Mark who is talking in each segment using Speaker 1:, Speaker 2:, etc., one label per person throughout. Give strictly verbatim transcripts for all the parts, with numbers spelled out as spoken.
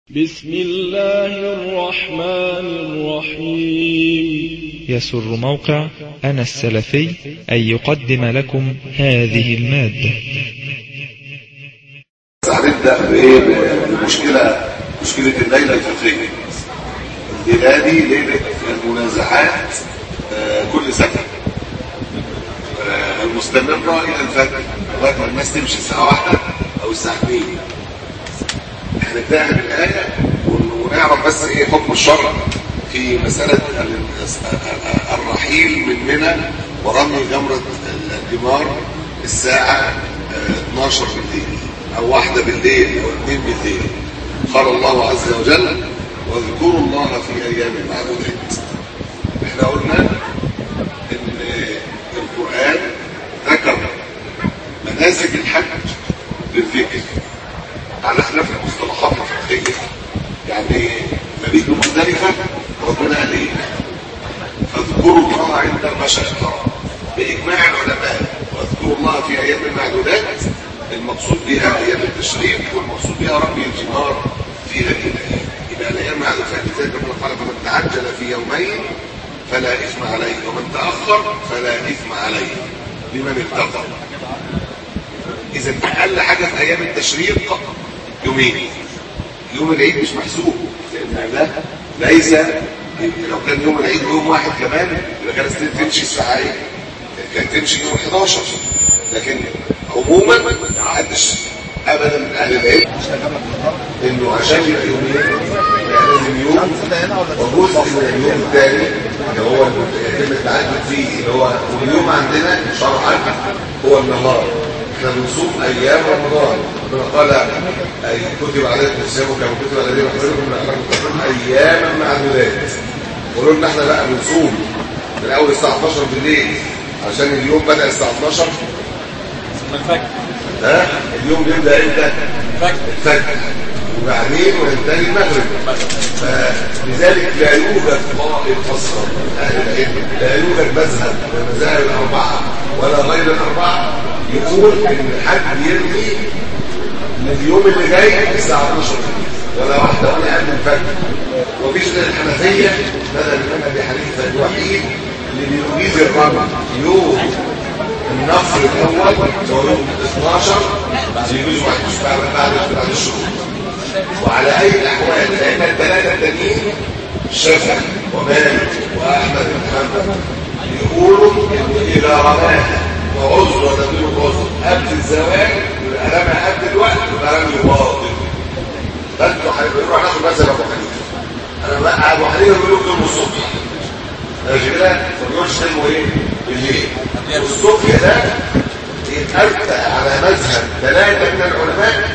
Speaker 1: بسم الله الرحمن الرحيم.
Speaker 2: يسر موقع أنا السلفي أن يقدم لكم هذه المادة.
Speaker 3: هنبدأ بإيه؟ بمشكلة مشكلة الليلة الفقهية. الليلة دي ليلة المنازعات كل سنة المستمرة إلى الفجر لغاية ما الناس تمشي الساعة واحدة أو الساعة اثنين. هنبدأ بالآية ونعرف بس إيه حكم الشرع في مسألة الرحيل من منى ورمي جمرة الجمار الساعة اثناشر بالليل أو واحدة بالليل أو اثنين بالليل. قال الله عز وجل: واذكروا الله في أيام معدودات. احنا قلنا إن القرآن ذكر مناسك الحج بالذكر على خلاف المصطلحات الفقهية. يعني مبيت مختلفة ربنا قال ايه؟ فاذكروا الله عند المشعر الحرام بإجماع العلماء. واذكروا الله في أيام معدودات المقصود بها أيام التشريق والمقصود بها رمي الجمار في هذه الأيام. يبقى الأيام معدودات زي ما قال: فمن تعجل في يومين فلا إثم عليه ومن تأخر فلا إثم عليه لمن اتقى. إذا أقل حاجة في أيام التشريق يومين. يوم العيد مش محسوب لأن ده ليس، لو كان يوم العيد يوم واحد كمان يبقى كانت تمشي الساعة ايه؟ كانت تمشي يوم حداشر. لكن عموما ما حدش ابدا من اهل العلم انه عشان يبقى يومين لازم يوم وجزء من اليوم الثاني اللي هو يتم التعدد فيه اللي هو اليوم عندنا شرعا هو النهار. احنا بنصوم ايام رمضان. ربنا قال: اي كتب عليكم الصيام كما كتب على الذين من قبلكم لعلكم تتقون اياما معدودات. قولوا لنا احنا بقى بنصوم من اول الساعه اثناشر بالليل عشان اليوم بدا الساعه اثناشر
Speaker 1: الفجر.
Speaker 3: ها اليوم بيبدا امتى؟ الفجر. الفجر وبعدين وينتهي المغرب. فلذلك لا يوجد قائد اصلا اهل العلم، لا يوجد مذهب من المذاهب الاربعه ولا غير الاربعه يقول ان الحج يرمي اليوم اللي جاي الساعه اثناشر ولا واحده ولا قبل الفجر. ومفيش غير الحنفيه بدل الامام ابي حنيفه الوحيد اللي بيجيز الرمي يوم النفر الاول هو يوم اثناشر يجوز واحد بعد بعد بعد الشهور. وعلى اي الاحوال لان الثلاثه التانيين الشافعي ومالك واحمد بن حنبل يقولوا ان اذا رماها وعذر وتدبير العذر قبل الزواج يبقى رمى قبل الوقت يبقى رمي باطل. فانتوا هنروح ناخد مثلا ابو حنيفه. انا بقى ابو حنيفه بيقول يوم الصبح ماشي كده ما بيقولش اسمه ايه بالليل. والصبح ده يتأتى على مذهب ثلاثه من العلماء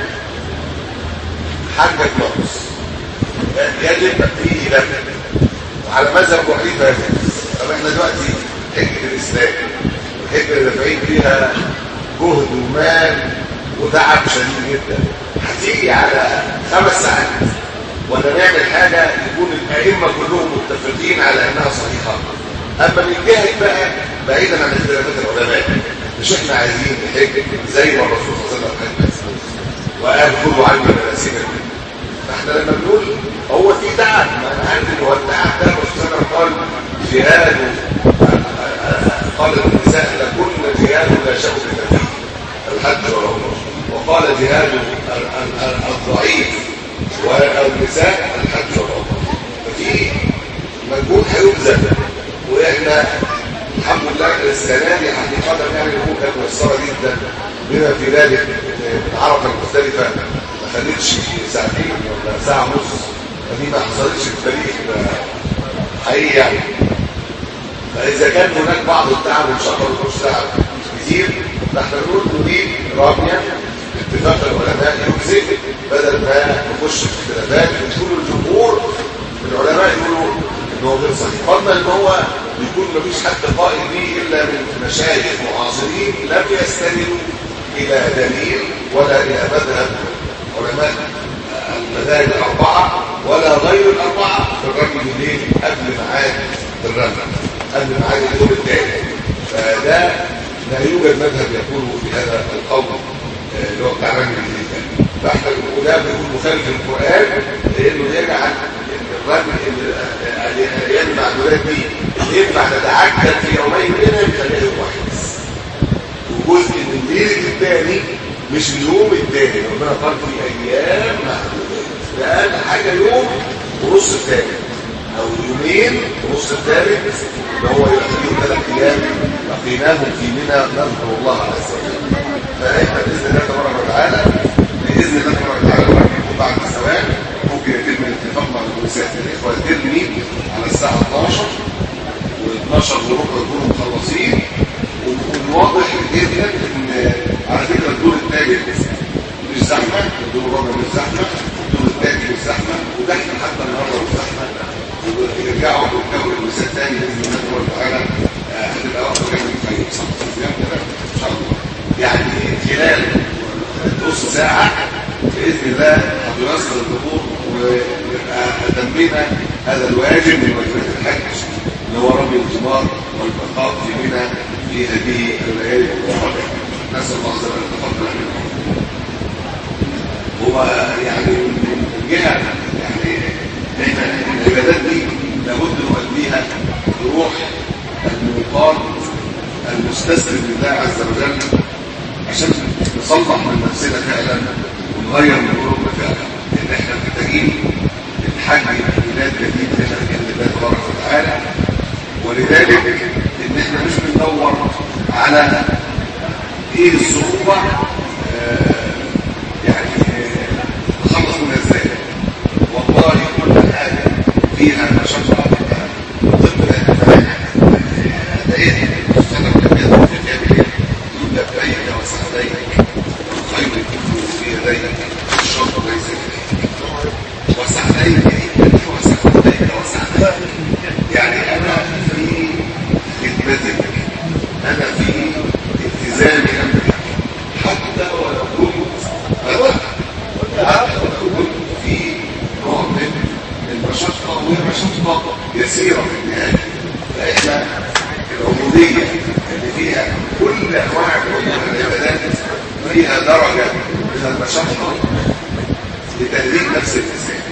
Speaker 3: حجة نقص يجب فيه دفع. وعلى مذهب ابو حنيفه يجب. طب احنا دلوقتي حجه الاسلام الحجه اللي دافعين فيها جهد ومال وتعب شديد جدا هتيجي على خمس ساعات ولا نعمل حاجه يكون الائمه كلهم متفقين على انها صحيحه. اما من جهه بقى بعيدا عن اختلافات العلماء مش احنا عايزين نحج زي ما الرسول صلى الله عليه وسلم وقال: كلوا عني مناسككم. فاحنا لما بنقول هو في تعب، ما انا عارف ان هو التعب ده الرسول صلى الله عليه وسلم قال جهاد، قال النساء لكن جهاد لا شك فيه الحج والعمره، وقال جهاد الضعيف والنساء الحج والعمره. ففي مجهود هيبذل. واحنا الحمد لله السنه دي حقيقه يعني الامور كانت ميسره جدا بما في ذلك العرفه المختلفه ما خدتش ساعتين ولا ساعه ونص. فدي ما حصلتش في التاريخ حقيقي يعني. فاذا كان هناك بعض التعب ان شاء الله نخش تعب كتير فاحنا نقول نريد راميه اتفاق العلماء يجزئ بدل ما نخش في اختلافات وتقول الجمهور العلماء يقولوا ان هو غير صحيح. قلنا ان هو يكون مفيش حد قائل به الا من مشايخ معاصرين لم يستندوا الى دليل ولا الى مذهب علماء المذاهب الاربعه ولا غير الاربعه في الرمي بالليل قبل ميعاد الرمي قبل ميعاد اليوم الثاني. فده لا يوجد مذهب يقول بهذا القول اللي هو بتاع رمي بالليل. فاحنا بنقول ده بيكون مخالف للقران لان العبادات دي ينفع تتعجل في يومين منها بخليها يوم واحد بس، وجزء من الليل الثاني مش اليوم الثاني. ربنا قال في ايام معدودات، ده اقل حاجه يوم ونص الثاني او يومين ونص الثالث اللي هو يبقى فيه ثلاث ايام لقيناهم في منى نذكر الله عز وجل. فاحنا باذن الله تبارك وتعالى باذن الله تبارك وتعالى بعد الزواج ممكن يتم الاتفاق مع المؤسسات الاخوه ترمي على الساعه اثناشر واثناشر وربع يكونوا مخلصين، والواضح جدا ان على فكره الدور الثالث مش زحمه، الدور الرابع مش زحمه، الدور الثاني مش زحمه، وده احنا حتى النهارده مش زحمه. ويرجعوا بالكون المثال ثاني باذن الله تبارك وتعالى هتبقى واقفه جنب الخير صح كده ان شاء الله. يعني خلال نص ساعه باذن الله هتيسر الدخول ويبقى تمينا هذا الواجب من واجبات الحج اللي هو رمي الجمار والبقاء في منى في هذه الليالي المباركه. نسال الله عز وجل يتقبل منهم. هو يعني من جهه يعني احنا العبادات دي لابد نؤديها بروح المنقاد المستسلم لله عز وجل عشان نصلح من نفسنا فعلا ونغير من قلوبنا فعلا، ان احنا محتاجين الحج بلاد جديد لنا باذن الله تبارك وتعالى. ولذلك ان احنا مش بندور على ايه الصعوبه آه يعني نخلص منها ازاي. والله كل حاجه فيها مشقه ضد الفلاح ده ايه الصدق اللي بيدخل في الجبل يبدا بايك وسعديك الخير كله في يديك الشر ليس اليك وسعديك وسعديك وسعديك. يعني انا في خدمتك، انا في التزامي امرك، حتى ولو كنت حتى ولو كنت في نوع من المشقه وهي مشقه يسيره في النهايه. فاحنا العبوديه اللي فيها كل انواع العبادات فيها درجه من المشقه لتهذيب نفس الانسان.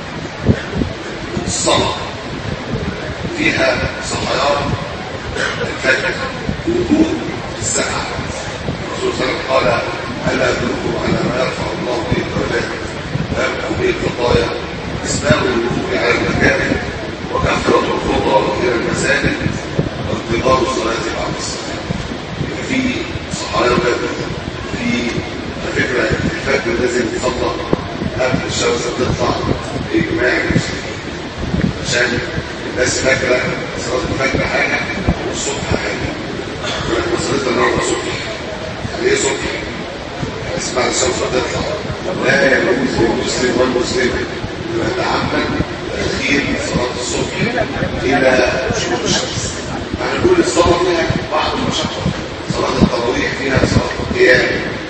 Speaker 3: الصلاه فيها صحيان الفجر وجود الساعه. الرسول صلى الله عليه وسلم قال الا ادلكم على ما يرفع الله به الدرجات ويمحو به الخطايا؟ اسباب الوقوف على المكارم وكثره الخطى الى المساجد وانتظار الصلاه بعد الصلاه. يبقى في صحيان بدر، في فكره الفجر لازم يصلى قبل الشمس تطلع باجماع المسلمين عشان الناس فاكره صلاه الفجر حاجه والصبح حاجه. احنا صلينا النهارده صبح. يعني ايه صبح؟ يعني اسمع الشمس تطلع. لا يجوز للمسلم والمسلمه يتعمد تاخير صلاه الصبح الى شروق الشمس. يعني كل الصلاه فيها بعض المشقه. صلاه التراويح فيها صلاه القيام،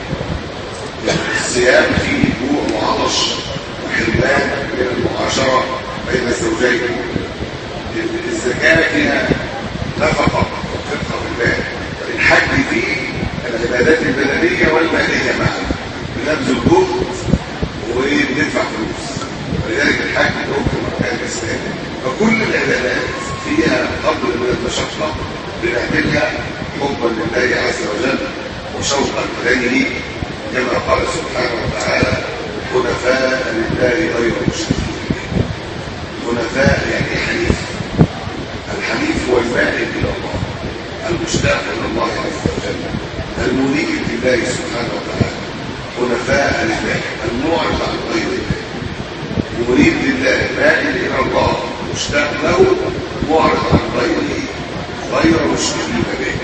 Speaker 3: الصيام فيه جوع وعطش وحرمان من المعاشره بين الزوجين، الزكاه فيها نفقه وفقه بالله، الحج فيه العبادات البدنيه والماليه معا، بنبذل جهد وبندفع فلوس. ولذلك الحج ركن من اركان الاسلام. فكل العبادات فيها قدر من المشقه بنعملها حبا لله عز وجل وشوقا اليه كما قال سبحانه وتعالى حنفاء لله غير مشركين. حنفاء يعني حنيف. الحنيف هو المائل الى الله المشتاق الى الله عز وجل المنيب لله سبحانه وتعالى. حنفاء لله المعرض عن غير الله، منيب لله مائل الى الله مشتاق له معرض عن غيره غير مشركين به.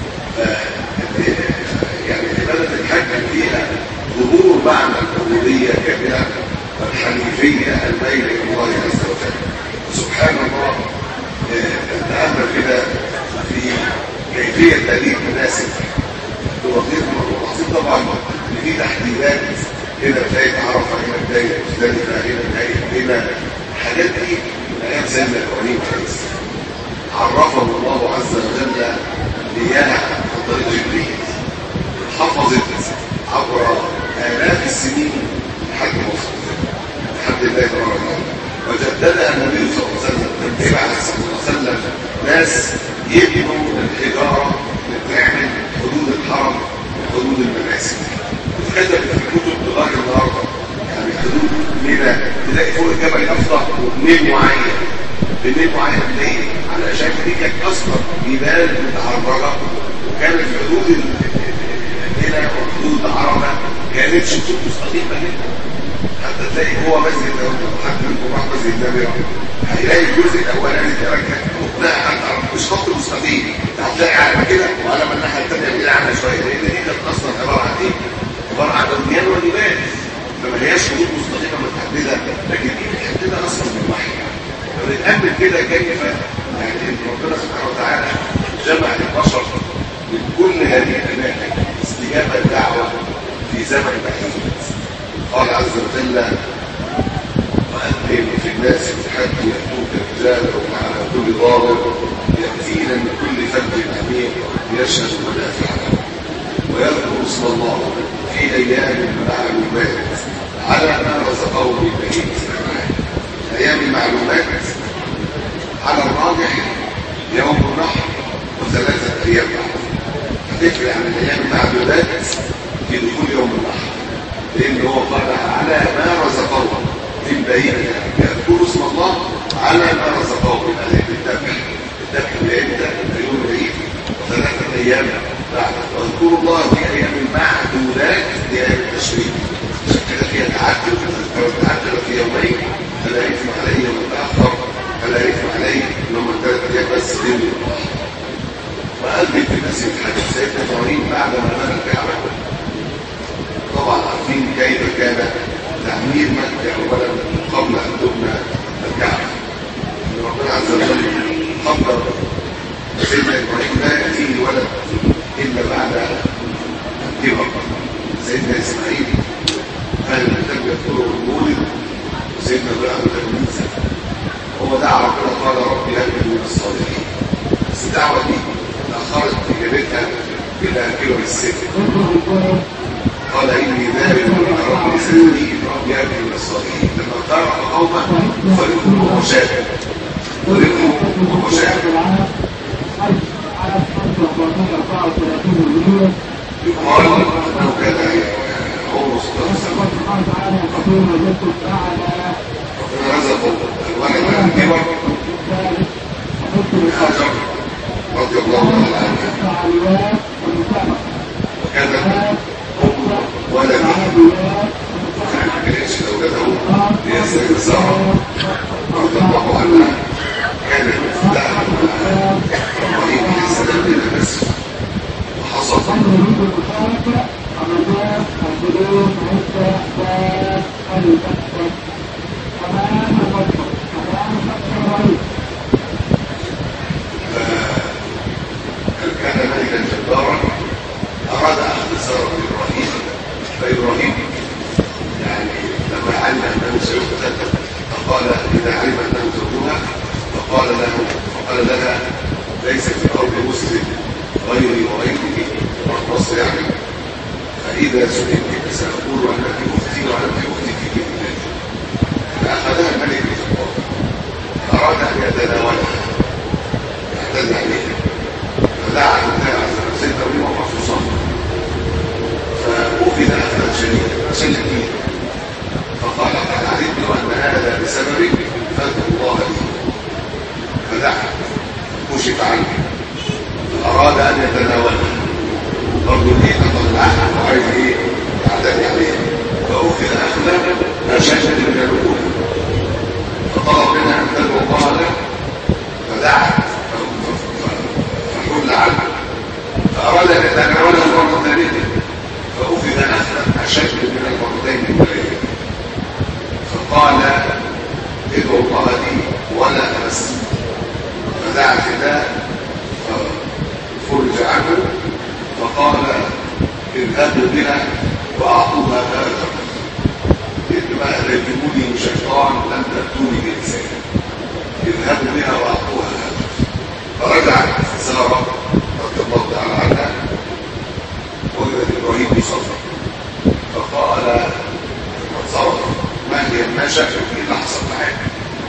Speaker 3: يعني عباده الحج فيها ظهور معنى العبوديه كامله والحنيفيه الميل الى الله عز وجل. سبحان الله نتامل كده في كيفيه هذه المناسك. ولاحظين طبعا ان في تحديدات هنا بدايه عرفه، هنا بدايه مزدلفه، هنا بدايه هنا الحاجات دي من ايام سيدنا ابراهيم عليه السلام. عرفهم الله عز وجل اياها عن طريق جبريل، حفظت عبر آلاف السنين لحد ما وصلت لحد الله تبارك وتعالى. وجددها النبي صلى الله عليه وسلم تنبيه عليه صلى الله عليه وسلم ناس يبنوا الحجاره تعمل حدود الحرم وحدود المناسك وكتب في كتب لغايه النهارده يعني حدود منى تلاقي فوق الجبل الافضل وبنين معين بنين معين ليه؟ علشان دي كانت اصلا جبال متحركه وكانت حدود منى وحدود عرفه كانتش خطوط مستقيمه جدا حتى تلاقي هو مسجد لو حد منكم راح مسجد النبي هيلاقي الجزء الاولاني ده لا مش خط مستقيم هتلاقي علم كده وعلم الناحيه الثانيه كده عامله شويه لان دي كانت اصلا عباره عن ايه؟ عباره عن بنيان ونبات فما هياش خطوط مستقيمه متحدده لكن دي متحدده اصلا بالوحي فبنتامل كده كيف يعني ربنا سبحانه وتعالى جمع البشر من كل هذه الاماكن استجابه الدعوه في زمن بعيد قال عز وجل وأذن في الناس بالحج يأتوك رجالا وعلى كل ضارب يأتينا من كل فج عميق يشهد منافع له ويذكر اسم الله في أيام معلومات على ما رزقه من بهيمة الأنعام أيام المعلومات على الراجح يوم النحر وثلاثة أيام بعد هتفرق عن الأيام المعلومات في دخول يوم النحر لأن هو قال على ما رزقه من بهيمة يذكر اسم الله على ما رزقه من أهل الذبح الذبح بإمتى يوم العيد وثلاثة أيام بعد واذكروا الله في أيام معدودات لأيام التشريق عشان كده فيها تعدد لو تعدد في يومين فلا يثم عليه يوم الآخر فلا يثم عليه يوم الثلاث أيام بس يوم الله وأذن في المسجد الحديث سيدنا إبراهيم بعد ما بنى الكعبة طبعا عارفين كيف كان تعمير مكة أولا قبل أن تبنى الكعبة ربنا عز وجل قدر سيدنا إبراهيم لا يأتيه ولد إلا بعد الكبر سيدنا إسماعيل كان لم يذكره المولد وسيدنا إبراهيم تلميذ هو دعا ربنا قال ربي هب لي من الصالحين بس الدعوة دي تأخرت إجابتها إلى كبر السن قال إني ذاهب إلى ربي سيهدين ربي هب لي من الصالحين لما اقترب قومه فرقوا وهو شاب فرقوا وهو شاب يقال أنه كان عمره ستة سنوات ربنا رزقه الولد من الكبر هاجر رضي الله تعالى عنها وكانت أم ولده كان كانش زوجته هي السيدة سارة رضي الله عنها كانت مفتاحا إبراهيم عليه السلام إلى مصر وحصل كان ملكا جبارا أراد أخذ سارة إبراهيم فإبراهيم يعني لما علم أنه سيقتل فقال إذا علم أنه زوجها فقال له فقال لها ليس في الأرض مسلم غيري وغيرك مصر يعني فإذا سئلت فسأقول أنك أختي وأنك أختي في كتاب فأخذها الملك بجبار أراد أن يتناولها يعتدى عليها فدعا الله عز وجل سيدنا إبراهيم مخصوصا فأخذ أخذا شديدا شديدا فقال قد علمت أن هذا بسببك فادعوا الله لي فدعا كشف عنه فأراد أن يتناولها برضه دي أطلعها وعايز إيه يعتدي عليها فأخذ أخذا أشد من الأولى فطلب منها أن تدعو الله له فدعا فحل عنه فأراد أن يتناولها مرة ثانية فأخذ أخذا أشد من المرتين الأولين فقال ادعو الله لي ولا تمس فدعا فداء فرج عنه فقال اذهبوا بها واعطوها هذا انما اهلكوني شيطان لم تاتوني بانسان اذهبوا بها واعطوها هذا فرجعت ساره رضي الله تعالى عنها وجدت ابراهيم يصلي فقال قد صرف ما هي ما شافت في لحظه معاك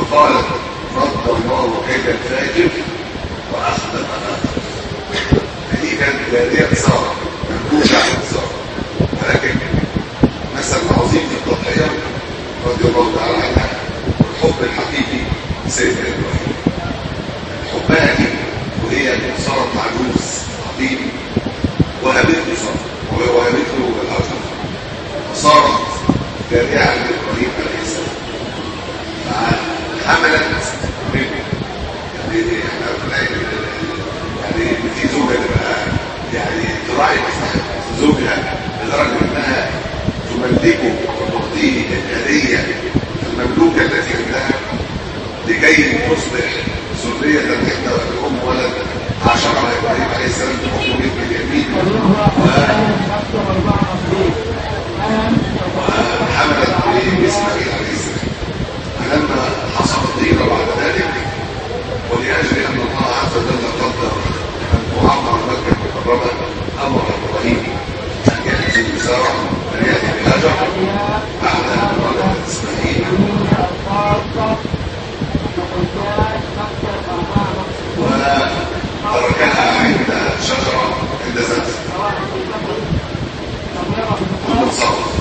Speaker 3: فقالت رد الله كيد الفاجر واخذ مناخ. هذه كانت جاريه ساره منبوذه عن ساره، ولكن مثل عظيم في التضحيه رضي الله تعالى عنها والحب الحقيقي سيدنا ابراهيم. حبها دي وهي صارت عجوز عظيم وهبته صارت وهبته الهجر وصارت جاريه عند ابراهيم عليه السلام فحملت منه. يعني احنا يعني في زوجه تبقى يعني تراعي مصلحه زوجها لدرجه انها تملكه وتعطيه الهديه المملوكه التي عندها لكي تصبح ذريه تحت الام ولد عاشرها ابراهيم عليه السلام تحكم ابن اليمين وحملت باسماعيل عليه السلام. فلما حصل الطيره بعد ذلك ولاجل ان الله عز وجل قدر ان تعمر مكه المكرمه امر ابراهيم ان ياتي بساره ان ياتي بهاجر بعد ان ولدت اسماعيل وتركها عند شجره عند زمزم ثم صارت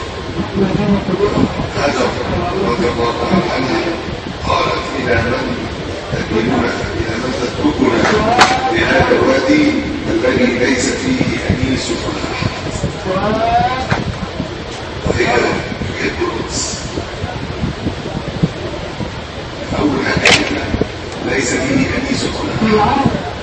Speaker 3: هاجر رضي الله تعالى عنها قالت الى من تكلمنا الى من تتركنا بهذا الوادي الذي ليس فيه انيس ولا احد. وهي تحب القدس اول حاجه ليس فيه انيس ولا احد،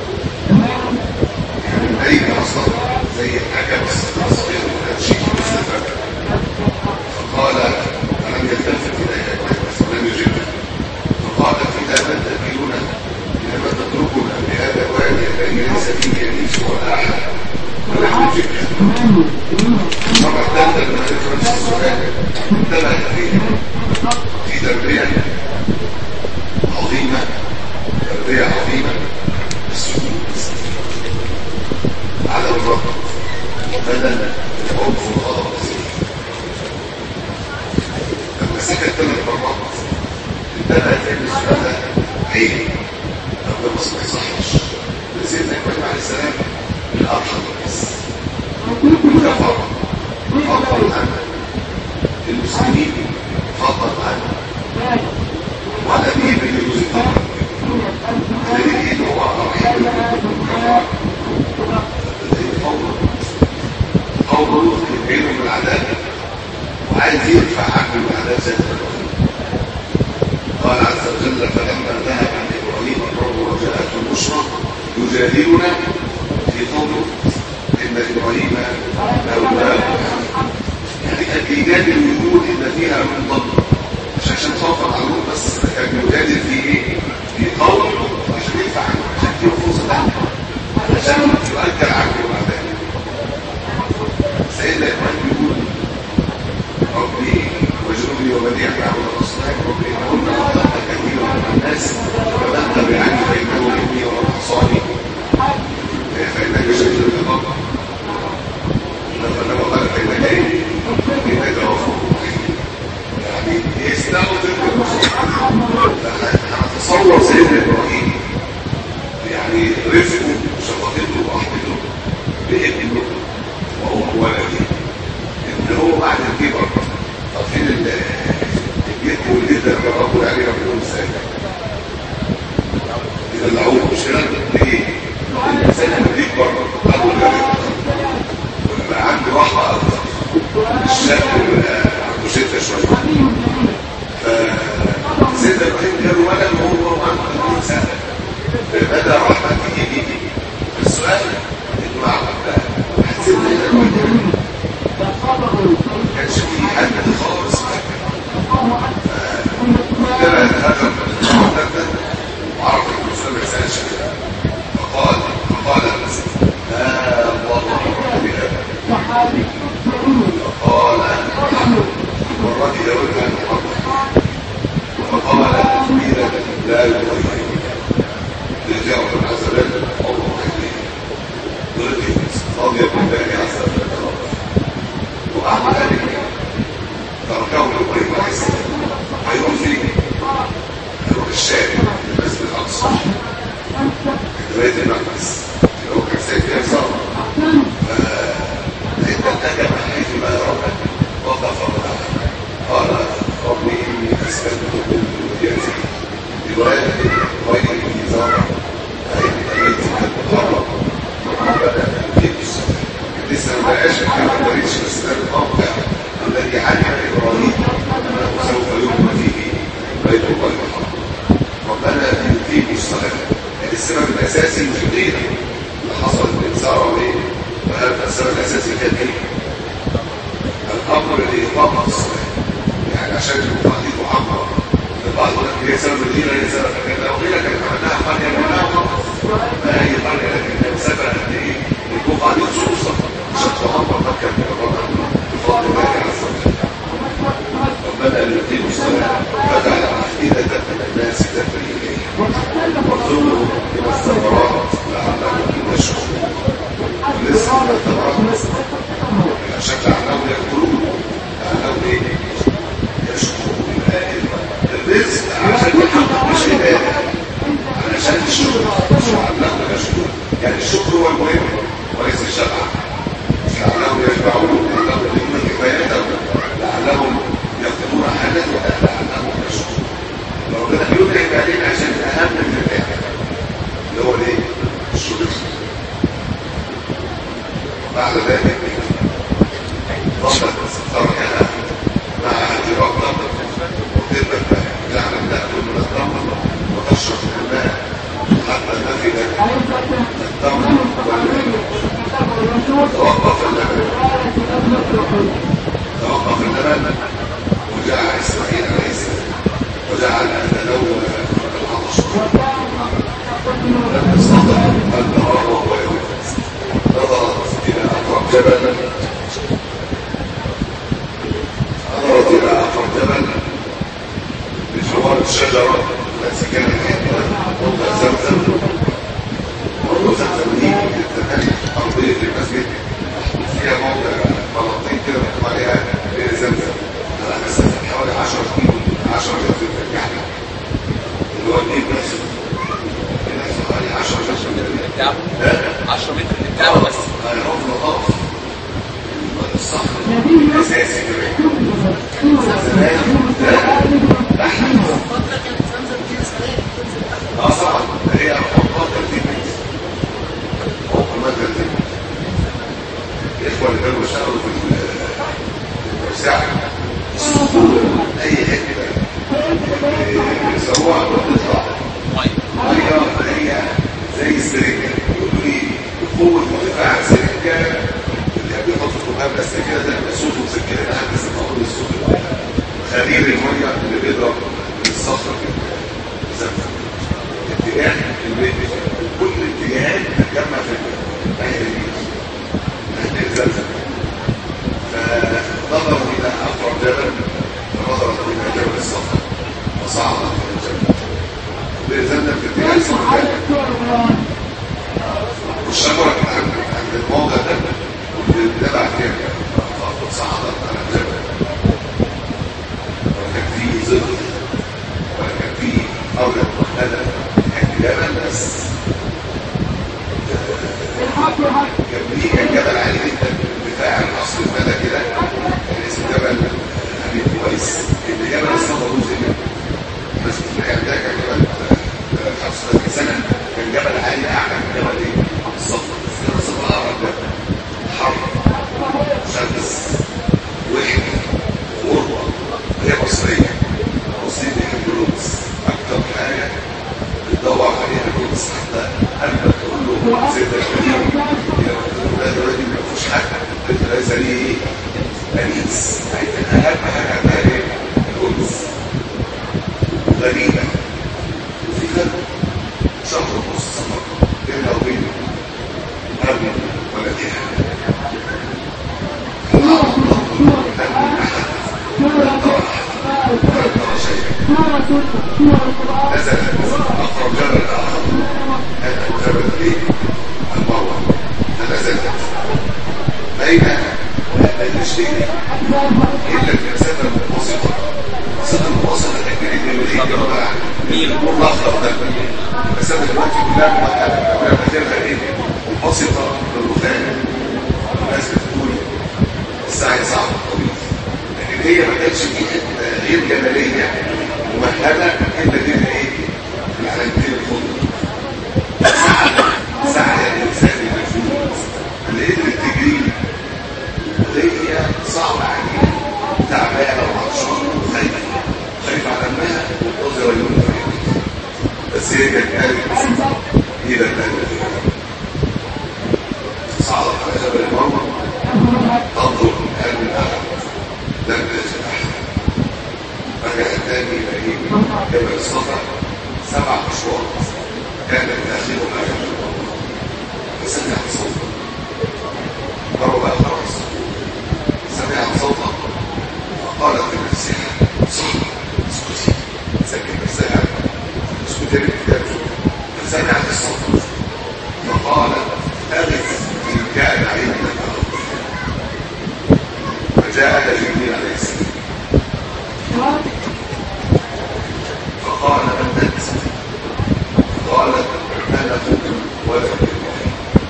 Speaker 3: يعني البيت اصلا زي الحكم الصغير والشيخ المستفاد. فقال فلم يلتفت اليها ولم يجبها فقالت اذا من تأكلنا اذا من تتركنا بهذا الوادي الذي ليس فيه انيس ولا احد ولم يجبها. مرة ثالثة لما ذكر نفس السؤال انتبهت فيه في تربية عظيمة تربية عظيمة السكوت على الرب بدل العنف والغضب. لما سكت ثلاث مرات انتبهت ان السؤال ده عيب ربنا ما يصحش. سيدنا ابراهيم عليه السلام من ارحم الناس كفر فضل عنه المسلمين فضل عنه ولم يبن يزيد الذي هو رحيم قوم لوط بينهم من العذاب وعايز يدفع عنه العذاب زي ابراهيم. قال عز وجل فلما ذهب عن ابراهيم الرب وجاءته البشرى يجادلنا في قوم لوط ان ابراهيم اولاد يعني كان بيجادل ويقول ان فيها من ضد مش عشان خاطر على لوط بس، كان بيجادل في ايه؟ في قوم لوط عشان يدفع عنه عشان يديله فرصه ثانيه عشان يؤجل عنه العذاب. سيدنا ابراهيم يقول ربي واجعلني وبني اعبد الاصنام ربي انهن اضلن كثيرا من الناس فمن تبعني فانه مني ومن عصاني فانك شديد العقاب. لما قال فانك ايه؟ انك غفور رحيم. يعني يستغفر هنتصور سيدنا ابراهيم يعني رفقه وشفقته ورحمته بابنه وام ولده ان هو بعد الكبر طافين الجد والجده اللي بيقول عليه ربنا ازاي يدلعوه مش كده ليه؟ الانسان لما بيكبر ابو الجد ويبقى عنده رحمه اكتر الشاب بيبقى عنده شده شويه. فسيدنا ابراهيم جاب ولد وهو عنده ثلاثين سنه بدا رحمته بيه. السؤال انه معقول حسيت ان ما كانش في حد خالص فجمع الهجر وعرف المسلم ما يسالش فقال فقال لا الله بهذا فقال والرجل يقول عن محمد فقال كبيرة لا يغير لجاء ربنا عز وجل الله عليه ضربه رضي بالله عز وجل وبعد ذلك تركه ابراهيم عليه السلام هيروح فين؟ هيروح السبب الاساسي مش الغيره اللي حصل الانذار وايه، وهذا السبب الاساسي كان ايه؟ الامر لاقامه الصلاه. يعني عشان يبقى قضيه معمره البعض يقول لك هي سبب الغيره، هي سبب كذا، لو غيره كانت عملناها قريه منها وخلاص، ما هي قريه لكن سبب قد ايه؟ يكون قضيه خصوصا عشان تعمر مكه من الرقم بفضل الله عز وجل. ربنا ان يقيموا الصلاه فجعل افئده من الناس تهوي اليه وارزقهم من الثمرات لعلهم يشكرون. الرزق من الثمرات عشان لعلهم ياكلون، لعلهم ايه؟ يشكرون. الرزق عشان يحقق مش عباده، علشان الشكر مش لعلهم يشكرون. يعني الشكر هو المهم وليس الشبع. لعلهم يشبعون، لعلهم يقيمون كفايتهم، لعلهم يقضون حاجتهم، لعلهم يشكرون. ربنا بيدرك علينا عشان اهم من الآخر اللي هو الايه؟ الشكر. بعد ذلك ربنا تركنا مع هذه الرقم وتبقى جعل تأكل من التمر وتشرب من الماء حتى نفد التمر والماء. توقف اللبن توقف اللبن وجاء إسماعيل عليه السلام وجعل يتلوى العطش لم يستطع أن تراه وهو ينفس. نظرت إلى أقرب جبل نظرت إلى أقرب جبل بجوار الشجرة التي كانت موضع زمزم. موضع زمزم دي كانت أرضية المسجد فيها موضع بلاطين كده مكتوب عليها بئر زمزم على مسافة حوالي عشرة كيلو عشرة كيلو يعني اللي هو النيل نفسه حوالي عشرة كيلو
Speaker 1: بتاعه عشرة متر بتاعه بس.
Speaker 3: هيروح لطاف الصخر الأساسي كمان اه طبعا هي أرقام ترتيبية أرقام ترتيبية. الإخوة اللي كانوا بيشتغلوا في الوساعة أي حتة بيسووها وتطلع مية هي زي السرنجة. يقولوا لي قوة ارتفاع السرنجة اللي بيحطوا فوقها بلاستيك كده ده صوت مسكنة لحد بس تقول الصوت خليل المية اللي بيضرب من الصخرة كده زمزم. اتجاه البيت كل اتجاهات تتجمع في ناحية اليمين ناحية زمزم. فنظروا إلى أقرب جبل فنظروا إلى جبل الصخرة وصعد إلى الجبل بزمزم في اتجاه الصخرة. والشجرة كانت عند الموضع ده وبتدبع فيها صعدت على الجبل وكان فيه ظل وكان فيه أرض مخلدة. كان جبل بس كان ليه كان جبل عالي جدا بتاع الأصل المدى كده كان اسم جبل أبي كويس. اللي جبل الصخرة جزء بس كان ده كان جبل خمسة وثلاثين سنة. كان جبل عالي أعلى من جبل ايه؟ الصخرة. بس الصخرة أعرض ده حر شمس وحدة غربة. هي مصرية مصرية بيحب القدس أكتر حاجة بتدور عليها القدس. حتى قبل تقول له سيدنا الكريم ده دلوقتي ما فيهوش حاجة انت ليس ليه أنيس. أهم حاجة عندها ايه؟ القدس. غريبة وفي فرق شهر ونص سفر بيننا وبين أبي ولدها. نزل أقرب جبل آخر هذا جبل ايه؟ المروة. فنزلت بين الرجلين إلا المسافة المتوسطة. المسافة المتوسطة تكريم الميل الأخضر ده المسافة دلوقتي كلها مؤهلة ولا مدينها ايه؟ متوسطة بالرخام. الناس بتقول السعي صعب طويل لكن هي ما كانتش في حته غير جبليه ممهده الا دي ايه؟ العلامتين الخضر. سعي الانسان المجهول اللي قدرت تجري وهي صعبه عليها تعبانه وعطشانه وخايفه خايفه على امها وتوزع عيونها. بس هي كانت قالت هي السفر سبع اشواط كانت تاخرها فسمع صوتا قرب خلاص سمع صوتا فقالت لنفسها صح اسكتي سكت نفسها اسكتي بالكتاب فسمعت الصوت فقالت أغث إن كان عندك فجاء جبريل عليه السلام فقال من أنت؟ قالت أنا أخوك ولد إبراهيم.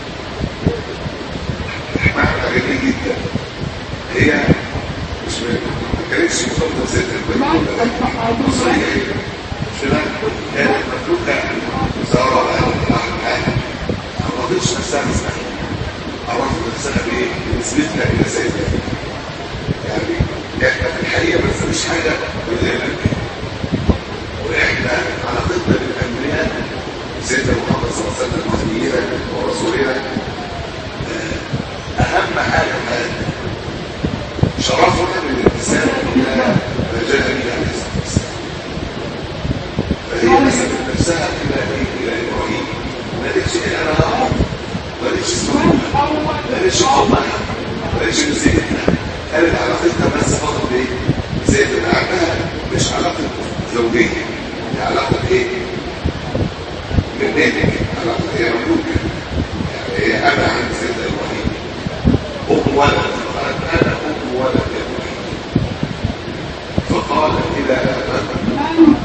Speaker 3: معنى جميل جدا هي مش ما كانتش مخططة ست البنت مصرية شنان كانت مملوكة زارة أهل ما رضيتش نفسها مسألة عرفت نفسها بإيه؟ بنسبتها إلى سيدنا يعني إحنا في الحقيقة ما نسميش حاجة بالغير وإحنا علاقتنا بالأنبياء سيدنا محمد صلى الله عليه وسلم نبينا ورسولنا أهم حاجة حاجة شرفنا بالابتسام إلى ما جاء به عليه الصلاة والسلام فهي نسبت نفسها إلى إلى إبراهيم ما قالتش إيه أنا أعرف ما قالتش اسمها ما قالتش قومها ما قالتش نسيتها قالت علاقتها بس فقط بإيه؟ سيدنا عندها مش علاقة زوجية هي علاقة إيه؟ بالنادي علاقة هي مملوكة يعني هي أنا عند سيدنا إبراهيم أم ولد فقالت أنا أم ولد إبراهيم فقال إلى من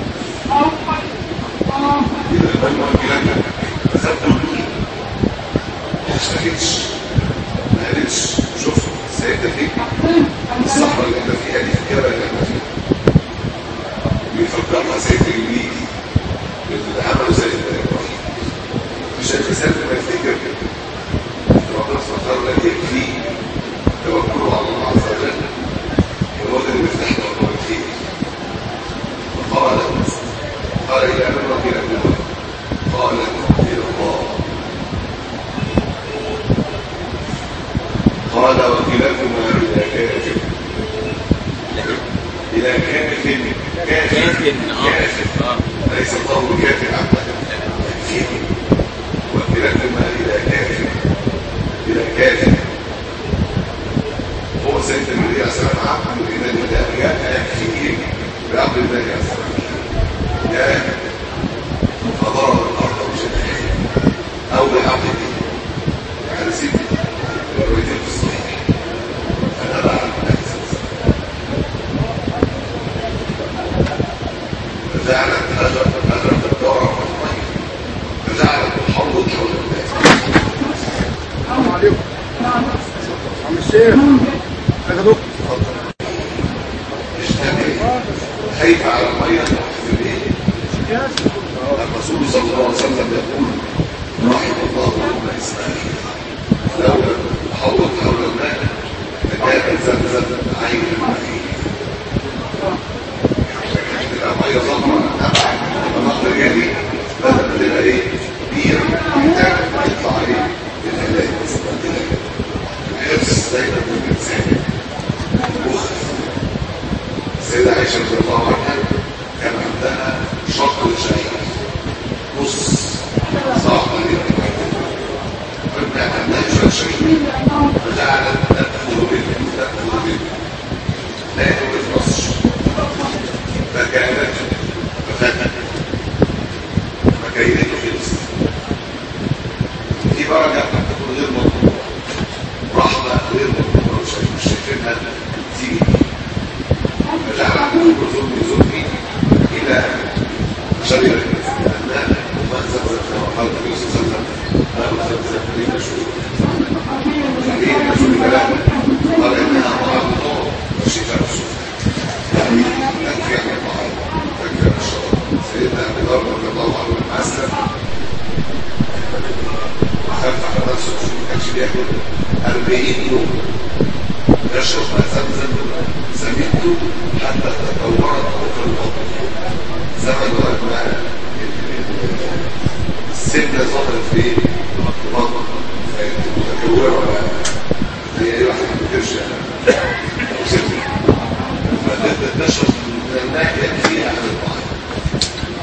Speaker 3: إلى من وكلنا فخدت الدنيا ما اشتكتش ما قالتش شوف سيدنا فيك الصحراء اللي احنا فيها دي الكبرى اللي احنا فيها بيفكرها سيدنا جبريل اللي عملوا سيدنا إبراهيم مش الإنسان ما يفتكر ربنا سبحانه وتعالى يكفيه توكله على الله عز وجل وهو ده اللي بيفتح له أبواب الخير فقال قال إلى من ربنا ابنه قال إلى الله قال وكلاكما إلى كافر إلى كافر كافر كافر ليس القول كافر عبدا كافر وكلاكما إلى كافر إلى كافر هو سيدنا النبي عليه السلام عبد الإيمان ده جاء فيه بعبد الله عليه السلام جاء فضرب الأرض بجناحه أو بعبد يعني سيدي الروايتين في الصحيح أنا بقى فجعلت هجرة هجرة الدورة والمية فجعلت الحوض حول الناس. السلام عليكم. عم الشيخ أنا دكتور اشتغل خايف على المية في الايه؟ الرسول صلى الله عليه وسلم يقول رحم الله أم إسماعيل لولا حوض حول الماء لكان زمزم عين المعين تبقى مية ظهر نبع ونهر جاري بدل ما تبقى ايه؟ بير محتاج يطلع عليه بالهلاك الحفظ دايما بالإنسان مخ السيدة عائشة رضي الله عنها كان عندها شطر شهير نص صاحب عليه فكان عندها شطر شهير فجعلت تأخذ منه تأخذ منه لا يتنصش فكانت ففتت فكينته خلص دي بركة تكون غير مطلوبة رحمة غير مطلوبة مش شايفينها تيجي فجعل كل زوجي إلى شجرة النهل وما زمزم كما قال النبي صلى الله عليه وسلم ما زمزم لي مشهور ليه مشهور كلامه قال إنها طعام النور وشفاء السفر يعني تكفي عن الطعام تكفي عن الشراب سيدنا أبي ذر رضي الله عنه لما أسلم وخاف على نفسه ما كانش بياكل أربعين يوم يشرب ماء زمزم سمعته حتى تطورت في البطن زمن وقت السنة ظهرت في البطن متكورة زي أي واحد بترجع أو سنة فبدأت تشرب من الماء يكفيها عن الطعام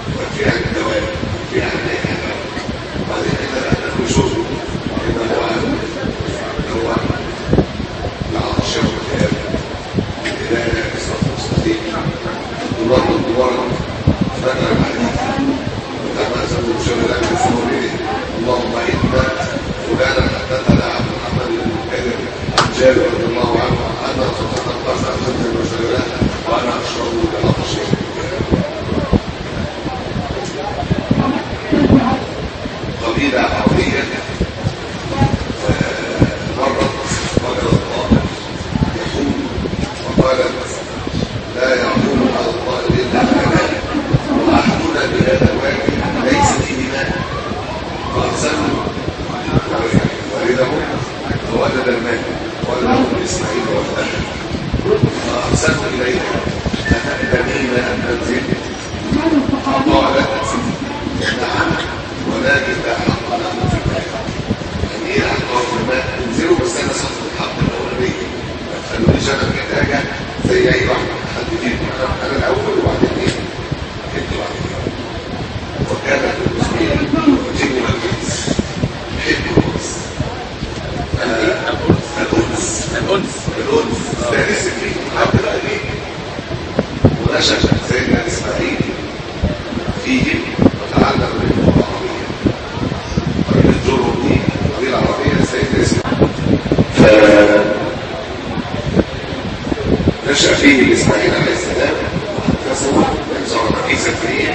Speaker 3: فيهم وتعلم منهم العربية. قبيلة جرهم دي قبيلة عربية سيدنا إسماعيل، فنشأ فيه إسماعيل عليه السلام فسوى ينزع عيسى فيه.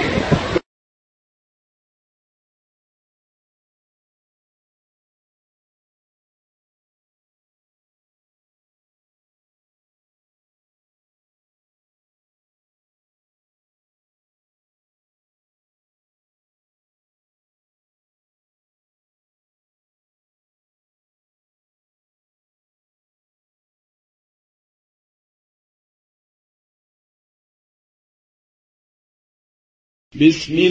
Speaker 4: بسم